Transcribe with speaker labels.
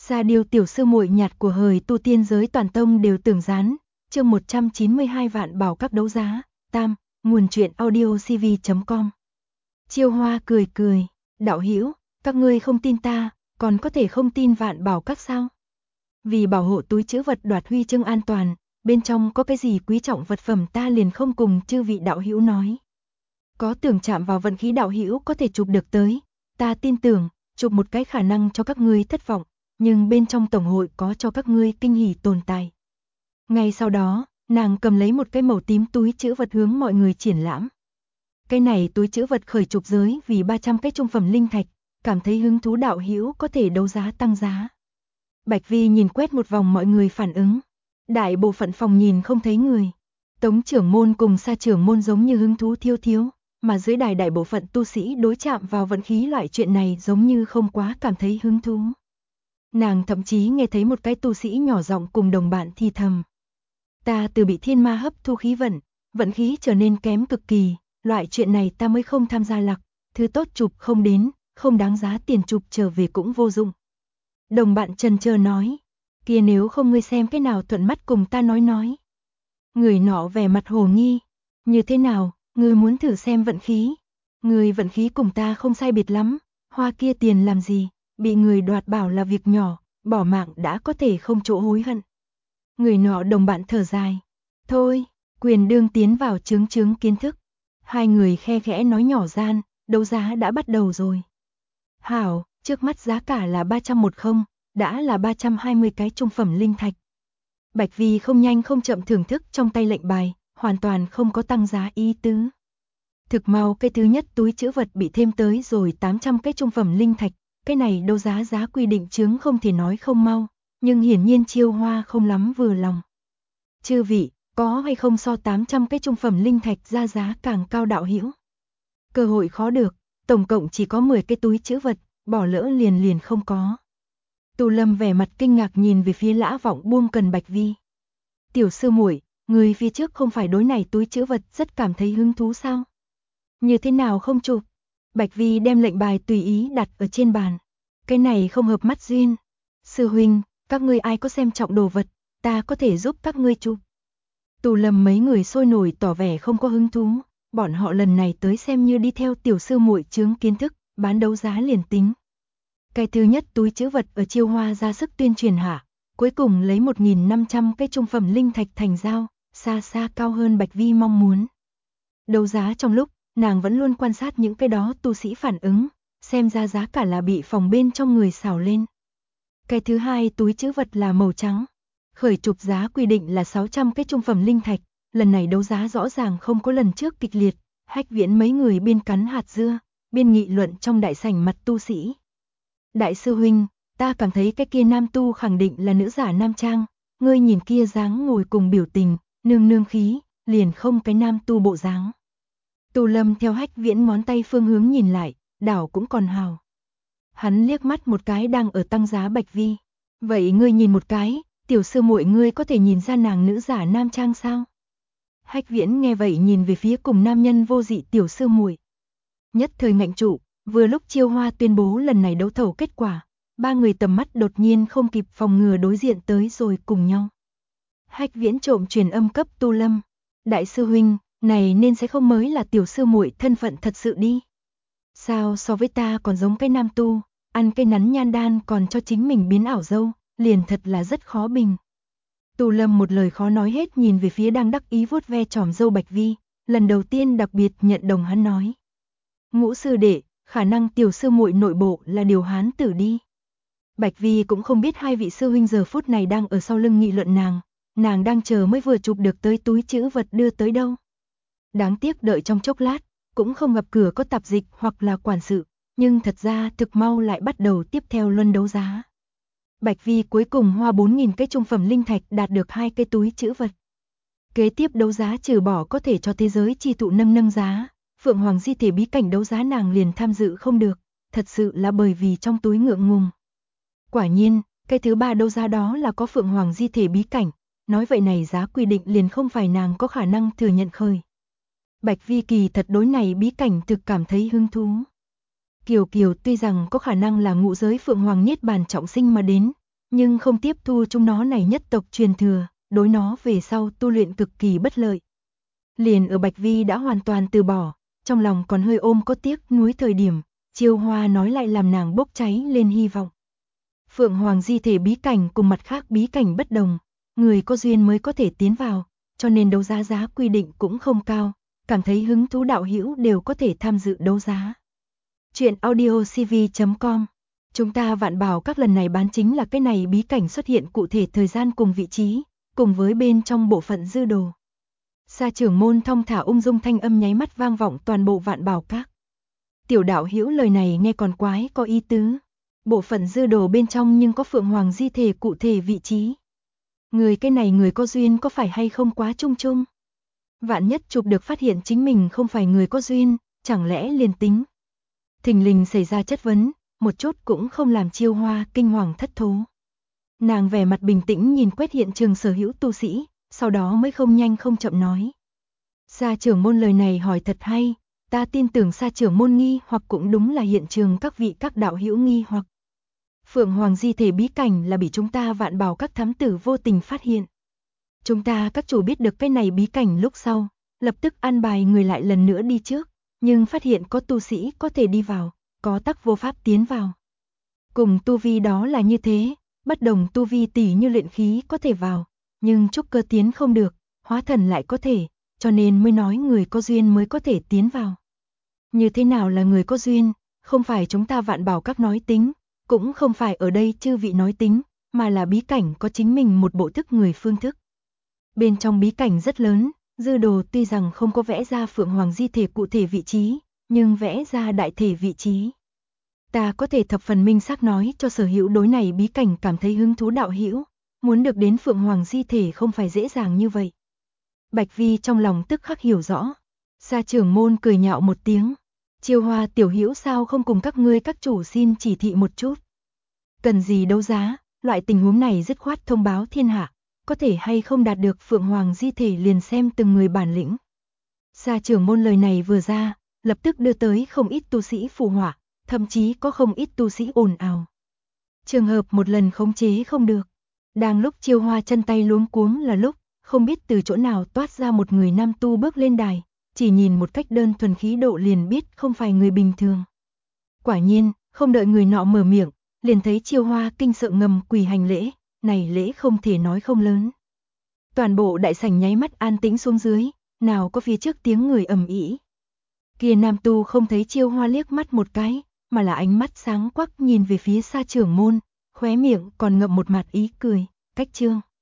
Speaker 1: Sa Điêu tiểu sư muội nhạt của hời tu tiên giới toàn tông đều tưởng dán, chương 192 vạn bảo các đấu giá, tam, nguồn truyện audio cv.com. Chiêu Hoa cười cười, đạo hữu, các ngươi không tin ta, còn có thể không tin vạn bảo các sao? Vì bảo hộ túi trữ vật đoạt huy chương an toàn, bên trong có cái gì quý trọng vật phẩm ta liền không cùng chư vị đạo hữu nói. Có tưởng chạm vào vận khí đạo hữu có thể chụp được tới, ta tin tưởng, chụp một cái khả năng cho các ngươi thất vọng, nhưng bên trong tổng hội có cho các ngươi kinh hỉ tồn tại. Ngay sau đó, nàng cầm lấy một cái màu tím túi trữ vật hướng mọi người triển lãm. Cái này túi trữ vật khởi chụp giới vì 300 cái trung phẩm linh thạch, cảm thấy hứng thú đạo hữu có thể đấu giá tăng giá. Bạch Vi nhìn quét một vòng mọi người phản ứng. Đại bộ phận phòng nhìn không thấy người. Tống trưởng môn cùng Sa trưởng môn giống như hứng thú thiếu, mà dưới đài đại bộ phận tu sĩ đối chạm vào vận khí loại chuyện này giống như không quá cảm thấy hứng thú. Nàng thậm chí nghe thấy một cái tu sĩ nhỏ giọng cùng đồng bạn thì thầm. Ta từ bị thiên ma hấp thu khí vận khí trở nên kém cực kỳ, loại chuyện này ta mới không tham gia lạc, thứ tốt chụp không đến, không đáng giá tiền chụp trở về cũng vô dụng. Đồng bạn chần chờ nói, kia nếu không ngươi xem cái nào thuận mắt cùng ta nói. Người nọ vẻ mặt hồ nghi, như thế nào, ngươi muốn thử xem vận khí, ngươi vận khí cùng ta không sai biệt lắm, hoa kia tiền làm gì, bị người đoạt bảo là việc nhỏ, bỏ mạng đã có thể không chỗ hối hận. Người nọ đồng bạn thở dài, thôi, quyền đương tiến vào chứng kiến thức. Hai người khe khẽ nói nhỏ gian, đấu giá đã bắt đầu rồi. Hảo, trước mắt giá cả là 310, đã là 320 cái trung phẩm linh thạch. Bạch Vi không nhanh không chậm thưởng thức trong tay lệnh bài, hoàn toàn không có tăng giá ý tứ. Thực mau cái thứ nhất túi trữ vật bị thêm tới rồi 800 cái trung phẩm linh thạch, cái này đấu giá quy định chướng không thể nói không mau, nhưng hiển nhiên Chiêu Hoa không lắm vừa lòng. Chư vị, có hay không so 800 cái trung phẩm linh thạch ra giá càng cao đạo hữu? Cơ hội khó được, tổng cộng chỉ có 10 cái túi trữ vật, bỏ lỡ liền không có. Tu Lâm vẻ mặt kinh ngạc nhìn về phía Lã Vọng Buông Cần Bạch Vi. Tiểu sư muội, người phía trước không phải đối này túi trữ vật rất cảm thấy hứng thú sao? Như thế nào không chụp? Bạch Vi đem lệnh bài tùy ý đặt ở trên bàn. Cái này không hợp mắt duyên. Sư huynh, các ngươi ai có xem trọng đồ vật, ta có thể giúp các ngươi chụp. Tu Lâm mấy người sôi nổi tỏ vẻ không có hứng thú, bọn họ lần này tới xem như đi theo tiểu sư muội chướng kiến thức, bán đấu giá liền tính. Cái thứ nhất túi trữ vật ở Chiêu Hoa ra sức tuyên truyền hạ, cuối cùng lấy 1.500 cái trung phẩm linh thạch thành giao, xa cao hơn Bạch Vi mong muốn. Đấu giá trong lúc, nàng vẫn luôn quan sát những cái đó tu sĩ phản ứng, xem ra giá cả là bị phòng bên trong người xào lên. Cái thứ hai túi trữ vật là màu trắng, khởi chụp giá quy định là 600 cái trung phẩm linh thạch, lần này đấu giá rõ ràng không có lần trước kịch liệt, Hách Viễn mấy người biên cắn hạt dưa, biên nghị luận trong đại sảnh mặt tu sĩ. Đại sư huynh, ta cảm thấy cái kia nam tu khẳng định là nữ giả nam trang, ngươi nhìn kia dáng ngồi cùng biểu tình, nương khí, liền không cái nam tu bộ dáng. Tu Lâm theo Hách Viễn ngón tay phương hướng nhìn lại, đảo cũng còn hào. Hắn liếc mắt một cái đang ở tăng giá Bạch Vi. Vậy ngươi nhìn một cái, tiểu sư muội ngươi có thể nhìn ra nàng nữ giả nam trang sao? Hách Viễn nghe vậy nhìn về phía cùng nam nhân vô dị tiểu sư muội. Nhất thời ngạnh trụ, vừa lúc Chiêu Hoa tuyên bố lần này đấu thầu kết quả, ba người tầm mắt đột nhiên không kịp phòng ngừa đối diện tới rồi cùng nhau. Hách Viễn trộm truyền âm cấp Tu Lâm, đại sư huynh, này nên sẽ không mới là tiểu sư muội thân phận thật sự đi. Sao so với ta còn giống cái nam tu, ăn cây nắn nhan đan còn cho chính mình biến ảo dâu, liền thật là rất khó bình. Tu Lâm một lời khó nói hết nhìn về phía đang đắc ý vuốt ve tròm dâu Bạch Vi, lần đầu tiên đặc biệt nhận đồng hắn nói. Ngũ sư đệ, khả năng tiểu sư muội nội bộ là điều hán tử đi. Bạch Vi cũng không biết hai vị sư huynh giờ phút này đang ở sau lưng nghị luận nàng đang chờ mới vừa chụp được tới túi trữ vật đưa tới đâu. Đáng tiếc đợi trong chốc lát, cũng không gặp cửa có tạp dịch hoặc là quản sự, nhưng thật ra thực mau lại bắt đầu tiếp theo luân đấu giá. Bạch Vi cuối cùng hoa 4.000 cái trung phẩm linh thạch đạt được 2 cái túi trữ vật. Kế tiếp đấu giá trừ bỏ có thể cho thế giới chi tụ nâng giá, Phượng Hoàng di thể bí cảnh đấu giá nàng liền tham dự không được, thật sự là bởi vì trong túi ngượng ngùng. Quả nhiên, cái thứ ba đấu giá đó là có Phượng Hoàng di thể bí cảnh, nói vậy này giá quy định liền không phải nàng có khả năng thừa nhận khởi. Bạch Vi kỳ thật đối này bí cảnh thực cảm thấy hứng thú. Kiều tuy rằng có khả năng là ngũ giới Phượng Hoàng niết bàn trọng sinh mà đến, nhưng không tiếp thu chúng nó này nhất tộc truyền thừa, đối nó về sau tu luyện cực kỳ bất lợi. Liền ở Bạch Vi đã hoàn toàn từ bỏ, trong lòng còn hơi ôm có tiếc nuối thời điểm, Chiêu Hoa nói lại làm nàng bốc cháy lên hy vọng. Phượng Hoàng di thể bí cảnh cùng mặt khác bí cảnh bất đồng, người có duyên mới có thể tiến vào, cho nên đấu giá quy định cũng không cao, cảm thấy hứng thú đạo hữu đều có thể tham dự đấu giá. Chuyện audiocv.com. Chúng ta Vạn Bảo các lần này bán chính là cái này bí cảnh xuất hiện cụ thể thời gian cùng vị trí, cùng với bên trong bộ phận dư đồ. Sa trưởng môn thong thả ung dung thanh âm nháy mắt vang vọng toàn bộ Vạn Bảo các. Tiểu đạo hữu lời này nghe còn quái có ý tứ. Bộ phận dư đồ bên trong nhưng có Phượng Hoàng di thể cụ thể vị trí. Người cái này người có duyên có phải hay không quá chung chung? Vạn nhất chụp được phát hiện chính mình không phải người có duyên, chẳng lẽ liền tính? Thình lình xảy ra chất vấn, một chút cũng không làm Chiêu Hoa kinh hoàng thất thố. Nàng vẻ mặt bình tĩnh nhìn quét hiện trường sở hữu tu sĩ, sau đó mới không nhanh không chậm nói. Sa trưởng môn lời này hỏi thật hay, ta tin tưởng Sa trưởng môn nghi hoặc cũng đúng là hiện trường các vị các đạo hữu nghi hoặc. Phượng Hoàng di thể bí cảnh là bị chúng ta Vạn Bảo các thám tử vô tình phát hiện. Chúng ta các chủ biết được cái này bí cảnh lúc sau, lập tức an bài người lại lần nữa đi trước, nhưng phát hiện có tu sĩ có thể đi vào, có tắc vô pháp tiến vào. Cùng tu vi đó là như thế, bất đồng tu vi tỷ như luyện khí có thể vào, nhưng trúc cơ tiến không được, hóa thần lại có thể, cho nên mới nói người có duyên mới có thể tiến vào. Như thế nào là người có duyên, không phải chúng ta Vạn Bảo các nói tính, cũng không phải ở đây chư vị nói tính, mà là bí cảnh có chính mình một bộ thức người phương thức. Bên trong bí cảnh rất lớn, dư đồ tuy rằng không có vẽ ra Phượng Hoàng di thể cụ thể vị trí, nhưng vẽ ra đại thể vị trí. Ta có thể thập phần minh xác nói cho sở hữu đối này bí cảnh cảm thấy hứng thú đạo hữu, muốn được đến Phượng Hoàng di thể không phải dễ dàng như vậy. Bạch Vi trong lòng tức khắc hiểu rõ. Sa trưởng môn cười nhạo một tiếng. Chiêu Hoa tiểu hữu sao không cùng các ngươi các chủ xin chỉ thị một chút. Cần gì đấu giá, loại tình huống này dứt khoát thông báo thiên hạ, có thể hay không đạt được Phượng Hoàng di thể liền xem từng người bản lĩnh. Sa trưởng môn lời này vừa ra, lập tức đưa tới không ít tu sĩ phù họa, thậm chí có không ít tu sĩ ồn ào. Trường hợp một lần khống chế không được. Đang lúc Chiêu Hoa chân tay luống cuống là lúc, không biết từ chỗ nào toát ra một người nam tu bước lên đài, chỉ nhìn một cách đơn thuần khí độ liền biết không phải người bình thường. Quả nhiên, không đợi người nọ mở miệng, liền thấy Chiêu Hoa kinh sợ ngầm quỳ hành lễ, này lễ không thể nói không lớn. Toàn bộ đại sảnh nháy mắt an tĩnh xuống dưới, nào có phía trước tiếng người ầm ĩ. Kia nam tu không thấy Chiêu Hoa liếc mắt một cái, mà là ánh mắt sáng quắc nhìn về phía Sa trưởng môn, khóe miệng còn ngậm một mặt ý cười, cách trương.